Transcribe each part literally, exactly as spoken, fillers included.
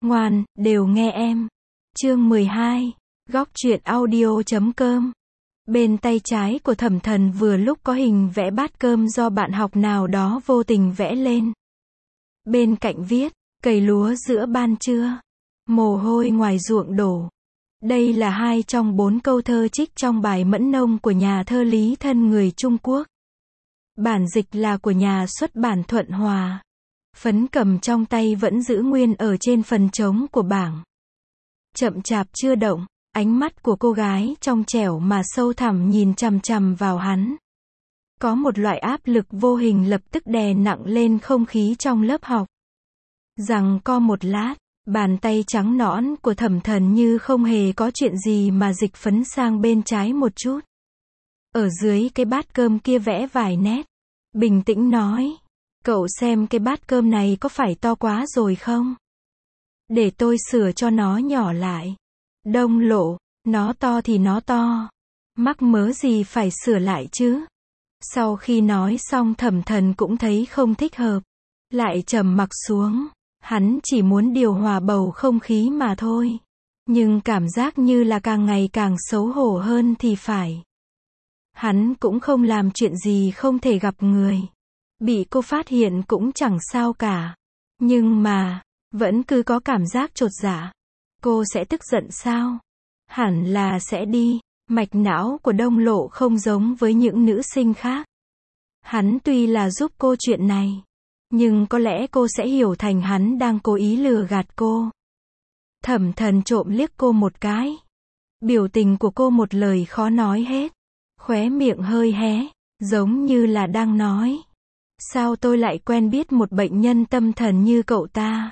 Ngoan, đều nghe em. Chương mười hai. Góc truyện audio chấm com. Bên tay trái của Thẩm Thần vừa lúc có hình vẽ bát cơm do bạn học nào đó vô tình vẽ lên. Bên cạnh viết, cày lúa giữa ban trưa, mồ hôi ngoài ruộng đổ. Đây là hai trong bốn câu thơ trích trong bài Mẫn Nông của nhà thơ Lý Thân người Trung Quốc. Bản dịch là của nhà xuất bản Thuận Hòa. Phấn cầm trong tay vẫn giữ nguyên ở trên phần trống của bảng. Chậm chạp chưa động, ánh mắt của cô gái trong trẻo mà sâu thẳm nhìn chằm chằm vào hắn. Có một loại áp lực vô hình lập tức đè nặng lên không khí trong lớp học. Rằng co một lát, bàn tay trắng nõn của Thẩm Thần như không hề có chuyện gì mà dịch phấn sang bên trái một chút. Ở dưới cái bát cơm kia vẽ vài nét. Bình tĩnh nói, cậu xem cái bát cơm này có phải to quá rồi không? Để tôi sửa cho nó nhỏ lại. Đông Lộ, nó to thì nó to. Mắc mớ gì phải sửa lại chứ? Sau khi nói xong Thẩm Thần cũng thấy không thích hợp. Lại trầm mặc xuống. Hắn chỉ muốn điều hòa bầu không khí mà thôi. Nhưng cảm giác như là càng ngày càng xấu hổ hơn thì phải. Hắn cũng không làm chuyện gì không thể gặp người. Bị cô phát hiện cũng chẳng sao cả. Nhưng mà, vẫn cứ có cảm giác chột dạ. Cô sẽ tức giận sao? Hẳn là sẽ đi. Mạch não của Đông Lộ không giống với những nữ sinh khác. Hắn tuy là giúp cô chuyện này. Nhưng có lẽ cô sẽ hiểu thành hắn đang cố ý lừa gạt cô. Thẩm Thần trộm liếc cô một cái. Biểu tình của cô một lời khó nói hết. Khóe miệng hơi hé, giống như là đang nói. Sao tôi lại quen biết một bệnh nhân tâm thần như cậu ta?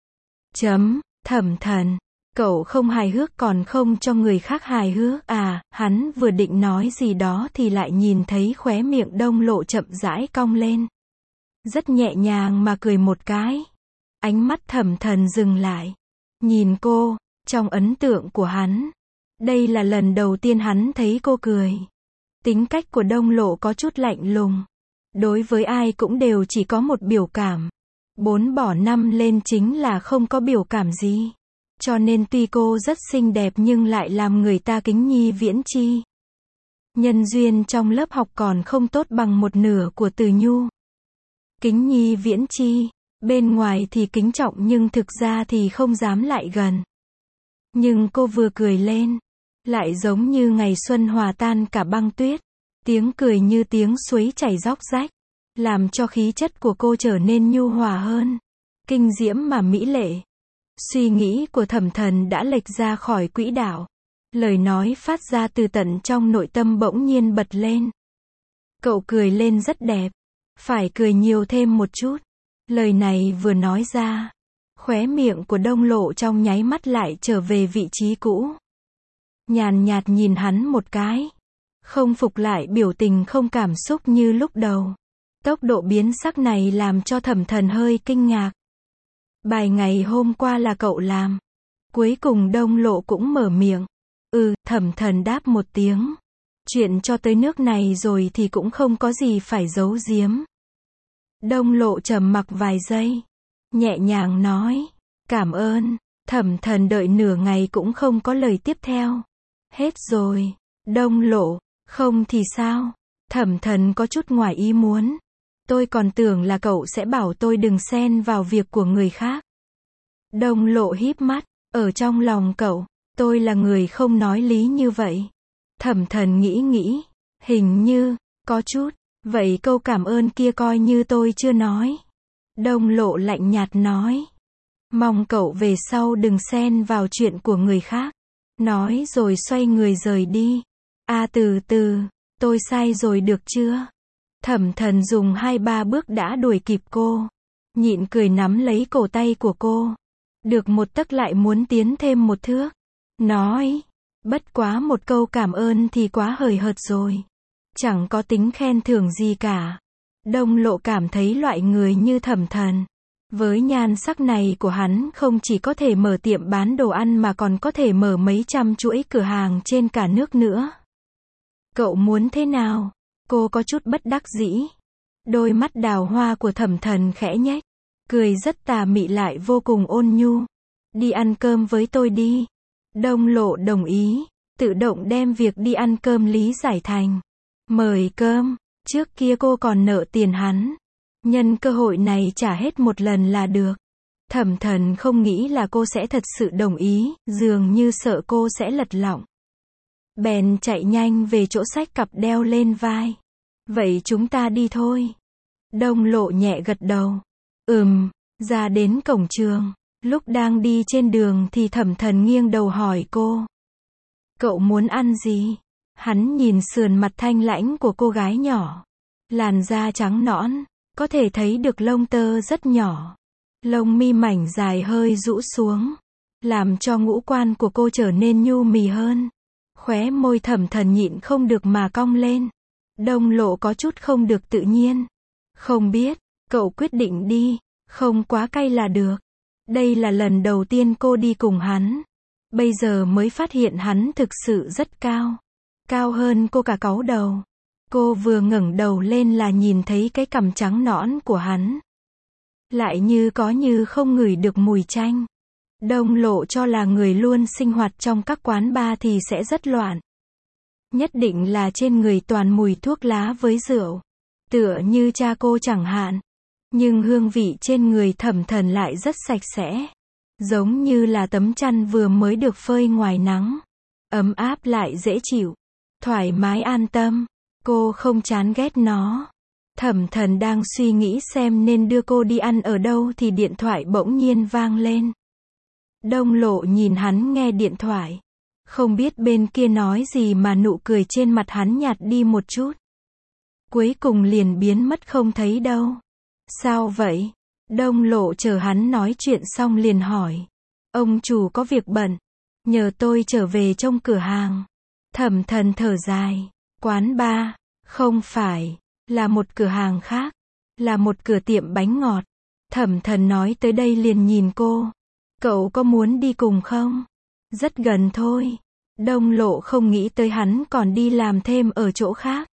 Chấm, Thẩm Thần. Cậu không hài hước còn không cho người khác hài hước à? Hắn vừa định nói gì đó thì lại nhìn thấy khóe miệng Đông Lộ chậm rãi cong lên. Rất nhẹ nhàng mà cười một cái. Ánh mắt Thẩm Thần dừng lại. Nhìn cô, trong ấn tượng của hắn. Đây là lần đầu tiên hắn thấy cô cười. Tính cách của Đông Lộ có chút lạnh lùng. Đối với ai cũng đều chỉ có một biểu cảm. Bốn bỏ năm lên chính là không có biểu cảm gì. Cho nên tuy cô rất xinh đẹp nhưng lại làm người ta kính nhi viễn chi. Nhân duyên trong lớp học còn không tốt bằng một nửa của Từ Nhu. Kính nhi viễn chi, bên ngoài thì kính trọng nhưng thực ra thì không dám lại gần. Nhưng cô vừa cười lên, lại giống như ngày xuân hòa tan cả băng tuyết. Tiếng cười như tiếng suối chảy róc rách, làm cho khí chất của cô trở nên nhu hòa hơn, kinh diễm mà mỹ lệ. Suy nghĩ của Thẩm Thần đã lệch ra khỏi quỹ đạo. Lời nói phát ra từ tận trong nội tâm bỗng nhiên bật lên. Cậu cười lên rất đẹp, phải cười nhiều thêm một chút. Lời này vừa nói ra, khóe miệng của Đông Lộ trong nháy mắt lại trở về vị trí cũ. Nhàn nhạt nhìn hắn một cái. Không phục lại biểu tình không cảm xúc như lúc đầu. Tốc độ biến sắc này làm cho Thẩm Thần hơi kinh ngạc. Bài ngày hôm qua là cậu làm. Cuối cùng Đông Lộ cũng mở miệng. Ừ, Thẩm Thần đáp một tiếng. Chuyện cho tới nước này rồi thì cũng không có gì phải giấu giếm. Đông Lộ trầm mặc vài giây. Nhẹ nhàng nói. Cảm ơn. Thẩm Thần đợi nửa ngày cũng không có lời tiếp theo. Hết rồi. Đông Lộ. Không thì sao? Thẩm Thần có chút ngoài ý muốn. Tôi còn tưởng là cậu sẽ bảo tôi đừng xen vào việc của người khác. Đông Lộ híp mắt. Ở trong lòng cậu, tôi là người không nói lý như vậy. Thẩm Thần nghĩ nghĩ. Hình như, có chút. Vậy câu cảm ơn kia coi như tôi chưa nói. Đông Lộ lạnh nhạt nói. Mong cậu về sau đừng xen vào chuyện của người khác. Nói rồi xoay người rời đi. À từ từ, tôi sai rồi được chưa? Thẩm Thần dùng hai ba bước đã đuổi kịp cô. Nhịn cười nắm lấy cổ tay của cô. Được một tấc lại muốn tiến thêm một thước. Nói, bất quá một câu cảm ơn thì quá hời hợt rồi. Chẳng có tính khen thưởng gì cả. Đông Lộ cảm thấy loại người như Thẩm Thần. Với nhan sắc này của hắn không chỉ có thể mở tiệm bán đồ ăn mà còn có thể mở mấy trăm chuỗi cửa hàng trên cả nước nữa. Cậu muốn thế nào? Cô có chút bất đắc dĩ. Đôi mắt đào hoa của Thẩm Thần khẽ nhếch. Cười rất tà mị lại vô cùng ôn nhu. Đi ăn cơm với tôi đi. Đông Lộ đồng ý, tự động đem việc đi ăn cơm lý giải thành mời cơm. Trước kia cô còn nợ tiền hắn. Nhân cơ hội này trả hết một lần là được. Thẩm Thần không nghĩ là cô sẽ thật sự đồng ý, dường như sợ cô sẽ lật lọng. Bèn chạy nhanh về chỗ xách cặp đeo lên vai. Vậy chúng ta đi thôi. Đông Lộ nhẹ gật đầu. Ừm, ra đến cổng trường. Lúc đang đi trên đường thì Thẩm Thần nghiêng đầu hỏi cô. Cậu muốn ăn gì? Hắn nhìn sườn mặt thanh lãnh của cô gái nhỏ. Làn da trắng nõn, có thể thấy được lông tơ rất nhỏ. Lông mi mảnh dài hơi rũ xuống, làm cho ngũ quan của cô trở nên nhu mì hơn. Khóe môi Thẩm Thần nhịn không được mà cong lên. Đông Lộ có chút không được tự nhiên. Không biết, cậu quyết định đi, không quá cay là được. Đây là lần đầu tiên cô đi cùng hắn. Bây giờ mới phát hiện hắn thực sự rất cao. Cao hơn cô cả cáu đầu. Cô vừa ngẩng đầu lên là nhìn thấy cái cằm trắng nõn của hắn. Lại như có như không ngửi được mùi chanh. Đông Lộ cho là người luôn sinh hoạt trong các quán bar thì sẽ rất loạn. Nhất định là trên người toàn mùi thuốc lá với rượu. Tựa như cha cô chẳng hạn. Nhưng hương vị trên người Thẩm Thần lại rất sạch sẽ. Giống như là tấm chăn vừa mới được phơi ngoài nắng. Ấm áp lại dễ chịu. Thoải mái an tâm. Cô không chán ghét nó. Thẩm Thần đang suy nghĩ xem nên đưa cô đi ăn ở đâu thì điện thoại bỗng nhiên vang lên. Đông Lộ nhìn hắn nghe điện thoại. Không biết bên kia nói gì mà nụ cười trên mặt hắn nhạt đi một chút. Cuối cùng liền biến mất không thấy đâu. Sao vậy? Đông Lộ chờ hắn nói chuyện xong liền hỏi. Ông chủ có việc bận. Nhờ tôi trở về trông cửa hàng. Thẩm Thần thở dài. Quán bar? Không phải. Là một cửa hàng khác. Là một cửa tiệm bánh ngọt. Thẩm Thần nói tới đây liền nhìn cô. Cậu có muốn đi cùng không? Rất gần thôi. Đông Lộ không nghĩ tới hắn còn đi làm thêm ở chỗ khác.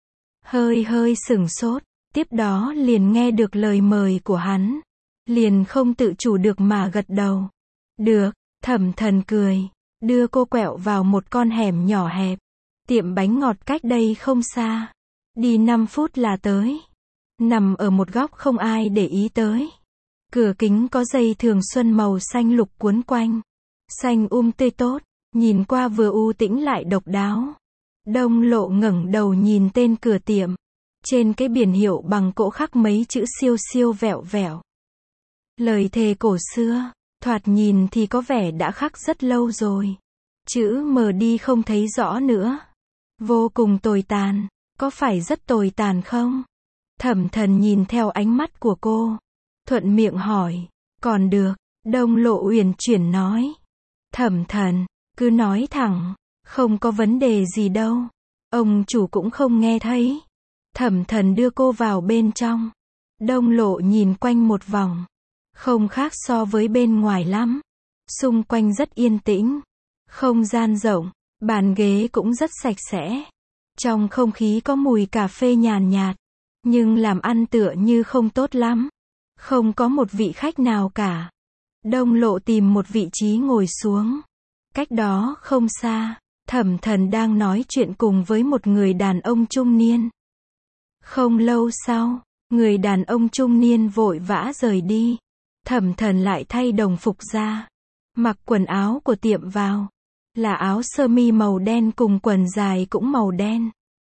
Hơi hơi sửng sốt. Tiếp đó liền nghe được lời mời của hắn. Liền không tự chủ được mà gật đầu. Được, Thẩm Thần cười. Đưa cô quẹo vào một con hẻm nhỏ hẹp. Tiệm bánh ngọt cách đây không xa. Đi năm phút là tới. Nằm ở một góc không ai để ý tới. Cửa kính có dây thường xuân màu xanh lục cuốn quanh. Xanh um tươi tốt. Nhìn qua vừa u tĩnh lại độc đáo. Đông Lộ ngẩng đầu nhìn tên cửa tiệm. Trên cái biển hiệu bằng gỗ khắc mấy chữ siêu siêu vẹo vẹo. Lời thề cổ xưa, thoạt nhìn thì có vẻ đã khắc rất lâu rồi. Chữ mờ đi không thấy rõ nữa. Vô cùng tồi tàn, có phải rất tồi tàn không? Thẩm Thần nhìn theo ánh mắt của cô. Thuận miệng hỏi, còn được, Đông Lộ uyển chuyển nói. Thẩm Thần, cứ nói thẳng, không có vấn đề gì đâu. Ông chủ cũng không nghe thấy. Thẩm Thần đưa cô vào bên trong. Đông Lộ nhìn quanh một vòng. Không khác so với bên ngoài lắm. Xung quanh rất yên tĩnh. Không gian rộng, bàn ghế cũng rất sạch sẽ. Trong không khí có mùi cà phê nhàn nhạt. Nhưng làm ăn tựa như không tốt lắm. Không có một vị khách nào cả. Đông Lộ tìm một vị trí ngồi xuống. Cách đó không xa, Thẩm Thần đang nói chuyện cùng với một người đàn ông trung niên. Không lâu sau, người đàn ông trung niên vội vã rời đi. Thẩm Thần lại thay đồng phục ra. Mặc quần áo của tiệm vào. Là áo sơ mi màu đen cùng quần dài cũng màu đen.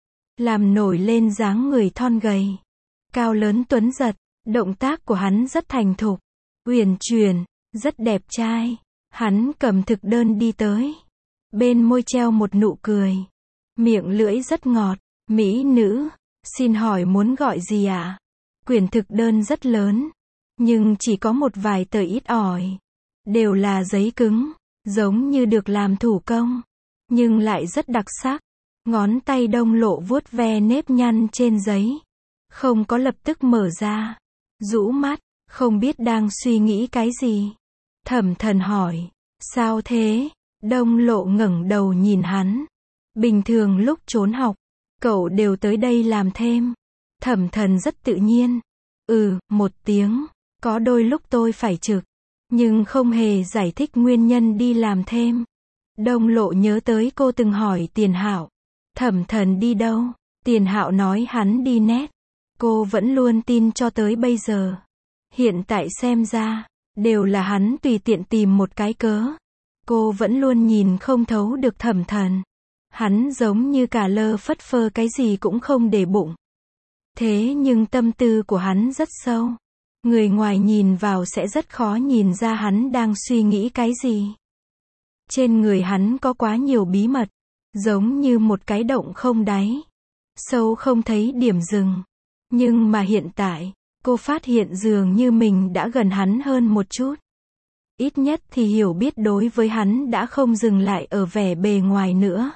Làm nổi lên dáng người thon gầy. Cao lớn tuấn giật. Động tác của hắn rất thành thục. Uyển chuyển. Rất đẹp trai. Hắn cầm thực đơn đi tới. Bên môi treo một nụ cười. Miệng lưỡi rất ngọt. Mỹ nữ. Xin hỏi muốn gọi gì ạ? À? Quyển thực đơn rất lớn. Nhưng chỉ có một vài tờ ít ỏi. Đều là giấy cứng. Giống như được làm thủ công. Nhưng lại rất đặc sắc. Ngón tay Đông Lộ vuốt ve nếp nhăn trên giấy. Không có lập tức mở ra. Rũ mắt. Không biết đang suy nghĩ cái gì. Thẩm Thần hỏi. Sao thế? Đông Lộ ngẩng đầu nhìn hắn. Bình thường lúc trốn học. Cậu đều tới đây làm thêm. Thẩm Thần rất tự nhiên. Ừ, một tiếng. Có đôi lúc tôi phải trực. nhưng không hề giải thích nguyên nhân đi làm thêm. Đông Lộ nhớ tới cô từng hỏi Tiền Hạo, Thẩm Thần đi đâu? Tiền Hạo nói hắn đi net. Cô vẫn luôn tin cho tới bây giờ. Hiện tại xem ra, đều là hắn tùy tiện tìm một cái cớ. Cô vẫn luôn nhìn không thấu được Thẩm Thần. Hắn giống như cả lơ phất phơ cái gì cũng không để bụng. Thế nhưng tâm tư của hắn rất sâu. Người ngoài nhìn vào sẽ rất khó nhìn ra hắn đang suy nghĩ cái gì. Trên người hắn có quá nhiều bí mật, giống như một cái động không đáy, sâu không thấy điểm dừng. Nhưng mà hiện tại, cô phát hiện dường như mình đã gần hắn hơn một chút. Ít nhất thì hiểu biết đối với hắn đã không dừng lại ở vẻ bề ngoài nữa.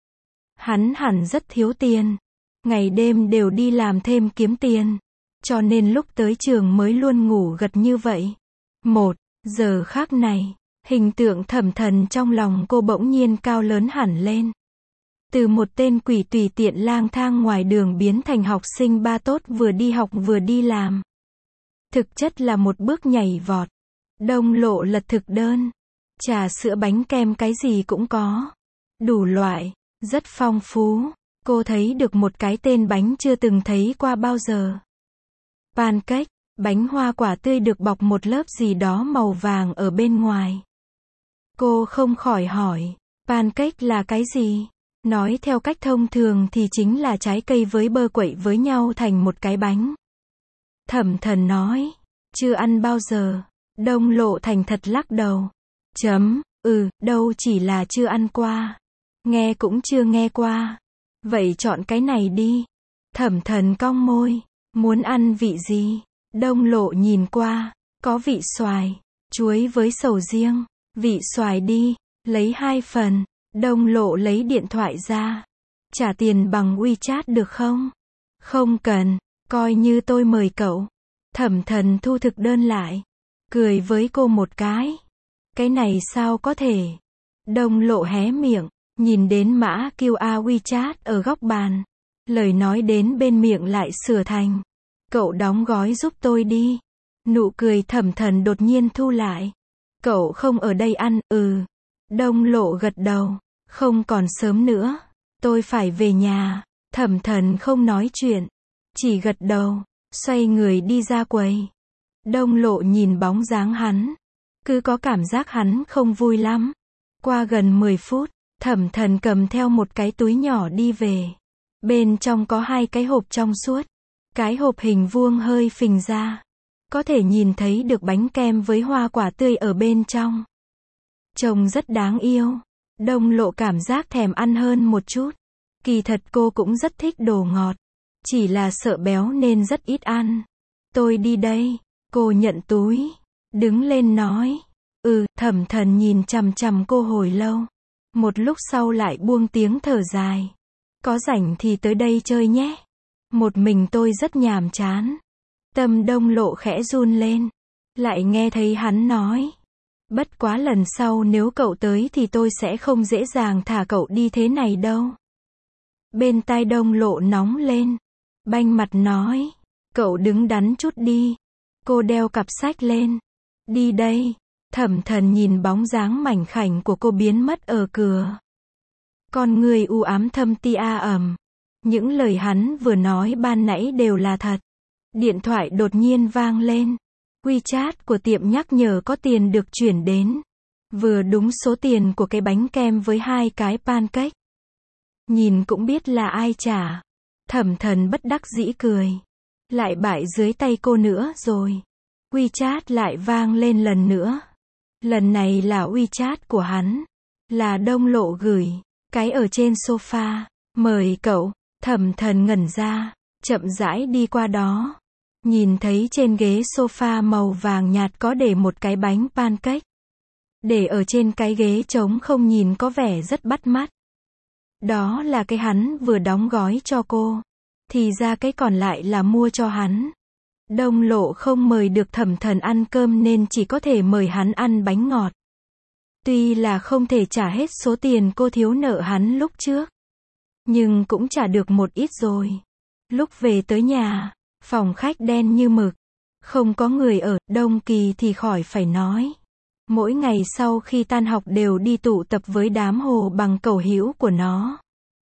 Hắn hẳn rất thiếu tiền, ngày đêm đều đi làm thêm kiếm tiền, cho nên lúc tới trường mới luôn ngủ gật như vậy. Một giờ khác này, hình tượng Thẩm Thần trong lòng cô bỗng nhiên cao lớn hẳn lên. Từ một tên quỷ tùy tiện lang thang ngoài đường biến thành học sinh ba tốt vừa đi học vừa đi làm. Thực chất là một bước nhảy vọt. Đông Lộ lật thực đơn. Trà sữa bánh kem cái gì cũng có. Đủ loại, rất phong phú. Cô thấy được một cái tên bánh chưa từng thấy qua bao giờ. Pancake, bánh hoa quả tươi được bọc một lớp gì đó màu vàng ở bên ngoài. Cô không khỏi hỏi, pancake là cái gì? Nói theo cách thông thường thì chính là trái cây với bơ quậy với nhau thành một cái bánh. Thẩm Thần nói, chưa ăn bao giờ. Đông Lộ thành thật lắc đầu. Chấm, ừ, đâu chỉ là chưa ăn qua. Nghe cũng chưa nghe qua. Vậy chọn cái này đi. Thẩm Thần cong môi, muốn ăn vị gì? Đông Lộ nhìn qua, có vị xoài, chuối với sầu riêng. Vị xoài đi, lấy hai phần. Đông Lộ lấy điện thoại ra. Trả tiền bằng WeChat được không? Không cần, coi như tôi mời cậu. Thẩm Thần thu thực đơn lại, cười với cô một cái. Cái này sao có thể? Đông Lộ hé miệng, nhìn đến mã quy rờ WeChat ở góc bàn. Lời nói đến bên miệng lại sửa thành, cậu đóng gói giúp tôi đi. Nụ cười Thẩm Thần đột nhiên thu lại. Cậu không ở đây ăn, ừ. Đông Lộ gật đầu, không còn sớm nữa. Tôi phải về nhà. Thẩm Thần không nói chuyện, chỉ gật đầu, xoay người đi ra quầy. Đông Lộ nhìn bóng dáng hắn, cứ có cảm giác hắn không vui lắm. Qua gần mười phút, Thẩm Thần cầm theo một cái túi nhỏ đi về. Bên trong có hai cái hộp trong suốt. Cái hộp hình vuông hơi phình ra. Có thể nhìn thấy được bánh kem với hoa quả tươi ở bên trong. Trông rất đáng yêu. Đông Lộ cảm giác thèm ăn hơn một chút. Kỳ thật cô cũng rất thích đồ ngọt. Chỉ là sợ béo nên rất ít ăn. Tôi đi đây. Cô nhận túi. Đứng lên nói. Ừ, Thẩm Thần nhìn chằm chằm cô hồi lâu. Một lúc sau lại buông tiếng thở dài. Có rảnh thì tới đây chơi nhé. Một mình tôi rất nhàm chán. Tâm Đông Lộ khẽ run lên. Lại nghe thấy hắn nói. Bất quá lần sau nếu cậu tới thì tôi sẽ không dễ dàng thả cậu đi thế này đâu. Bên tai Đông Lộ nóng lên. Banh mặt nói. Cậu đứng đắn chút đi. Cô đeo cặp sách lên. Đi đây. Thẩm Thần nhìn bóng dáng mảnh khảnh của cô biến mất ở cửa. Con người u ám thâm ti a ẩm. Những lời hắn vừa nói ban nãy đều là thật. Điện thoại đột nhiên vang lên. WeChat của tiệm nhắc nhở có tiền được chuyển đến. Vừa đúng số tiền của cái bánh kem với hai cái pancake. Nhìn cũng biết là ai trả. Thẩm Thần bất đắc dĩ cười. Lại bại dưới tay cô nữa rồi. WeChat lại vang lên lần nữa. Lần này là WeChat của hắn. Là Đông Lộ gửi. Cái ở trên sofa. Mời cậu. Thẩm Thần ngẩn ra. Chậm rãi đi qua đó. Nhìn thấy trên ghế sofa màu vàng nhạt có để một cái bánh pancake. Để ở trên cái ghế trống không nhìn có vẻ rất bắt mắt. Đó là cái hắn vừa đóng gói cho cô. Thì ra cái còn lại là mua cho hắn. Đông Lộ không mời được Thẩm Thần ăn cơm nên chỉ có thể mời hắn ăn bánh ngọt. Tuy là không thể trả hết số tiền cô thiếu nợ hắn lúc trước. Nhưng cũng trả được một ít rồi. Lúc về tới nhà, phòng khách đen như mực. Không có người ở, Đông Kỳ thì khỏi phải nói. Mỗi ngày sau khi tan học đều đi tụ tập với đám hồ bằng cầu hữu của nó.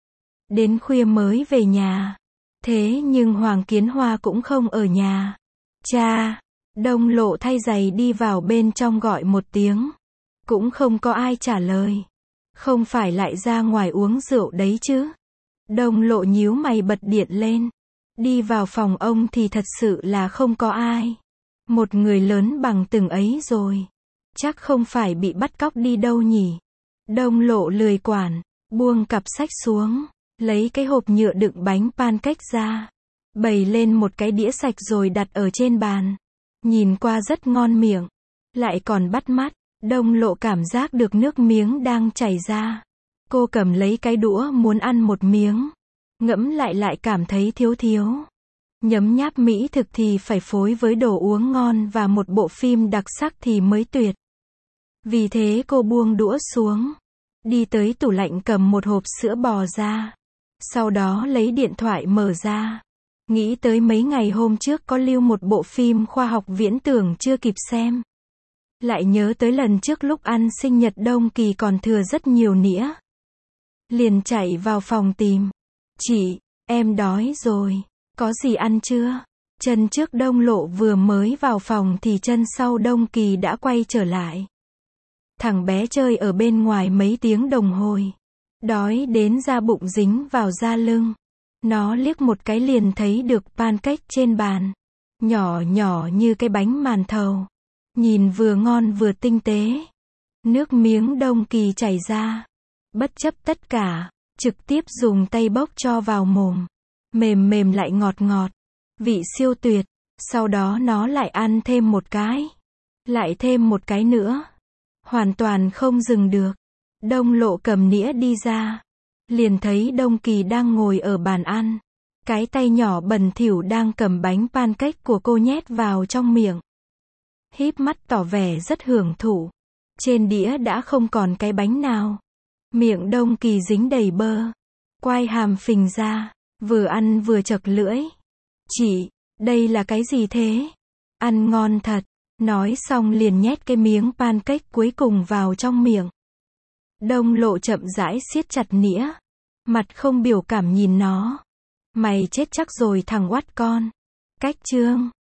Đến khuya mới về nhà. Thế nhưng Hoàng Kiến Hoa cũng không ở nhà. Cha! Đông Lộ thay giày đi vào bên trong gọi một tiếng. Cũng không có ai trả lời. Không phải lại ra ngoài uống rượu đấy chứ? Đông Lộ nhíu mày bật điện lên. Đi vào phòng ông thì thật sự là không có ai. Một người lớn bằng từng ấy rồi. Chắc không phải bị bắt cóc đi đâu nhỉ? Đông Lộ lười quản, buông cặp sách xuống, lấy cái hộp nhựa đựng bánh pancake ra, bày lên một cái đĩa sạch rồi đặt ở trên bàn. Nhìn qua rất ngon miệng, lại còn bắt mắt. Đông Lộ cảm giác được nước miếng đang chảy ra. Cô cầm lấy cái đũa muốn ăn một miếng, ngẫm lại lại cảm thấy thiếu thiếu. Nhấm nháp mỹ thực thì phải phối với đồ uống ngon và một bộ phim đặc sắc thì mới tuyệt. Vì thế cô buông đũa xuống, đi tới tủ lạnh cầm một hộp sữa bò ra. Sau đó lấy điện thoại mở ra. Nghĩ tới mấy ngày hôm trước có lưu một bộ phim khoa học viễn tưởng chưa kịp xem. Lại nhớ tới lần trước lúc ăn sinh nhật Đông Kỳ còn thừa rất nhiều nĩa. Liền chạy vào phòng tìm. Chị, em đói rồi. Có gì ăn chưa? Chân trước Đông Lộ vừa mới vào phòng thì chân sau Đông Kỳ đã quay trở lại. Thằng bé chơi ở bên ngoài mấy tiếng đồng hồ. Đói đến da bụng dính vào da lưng. Nó liếc một cái liền thấy được pancake trên bàn. Nhỏ nhỏ như cái bánh màn thầu. Nhìn vừa ngon vừa tinh tế. Nước miếng Đông Kỳ chảy ra. Bất chấp tất cả, trực tiếp dùng tay bốc cho vào mồm. Mềm mềm lại ngọt ngọt. Vị siêu tuyệt. Sau đó nó lại ăn thêm một cái. Lại thêm một cái nữa. Hoàn toàn không dừng được. Đông Lộ cầm nĩa đi ra. Liền thấy Đông Kỳ đang ngồi ở bàn ăn. Cái tay nhỏ bẩn thỉu đang cầm bánh pancake của cô nhét vào trong miệng. Híp mắt tỏ vẻ rất hưởng thụ. Trên đĩa đã không còn cái bánh nào. Miệng Đông Kỳ dính đầy bơ. Quai hàm phình ra. Vừa ăn vừa chật lưỡi. Chị, đây là cái gì thế? Ăn ngon thật. Nói xong liền nhét cái miếng pancake cuối cùng vào trong miệng. Đông Lộ chậm rãi siết chặt nĩa. Mặt không biểu cảm nhìn nó. Mày chết chắc rồi thằng oát con. Cách chương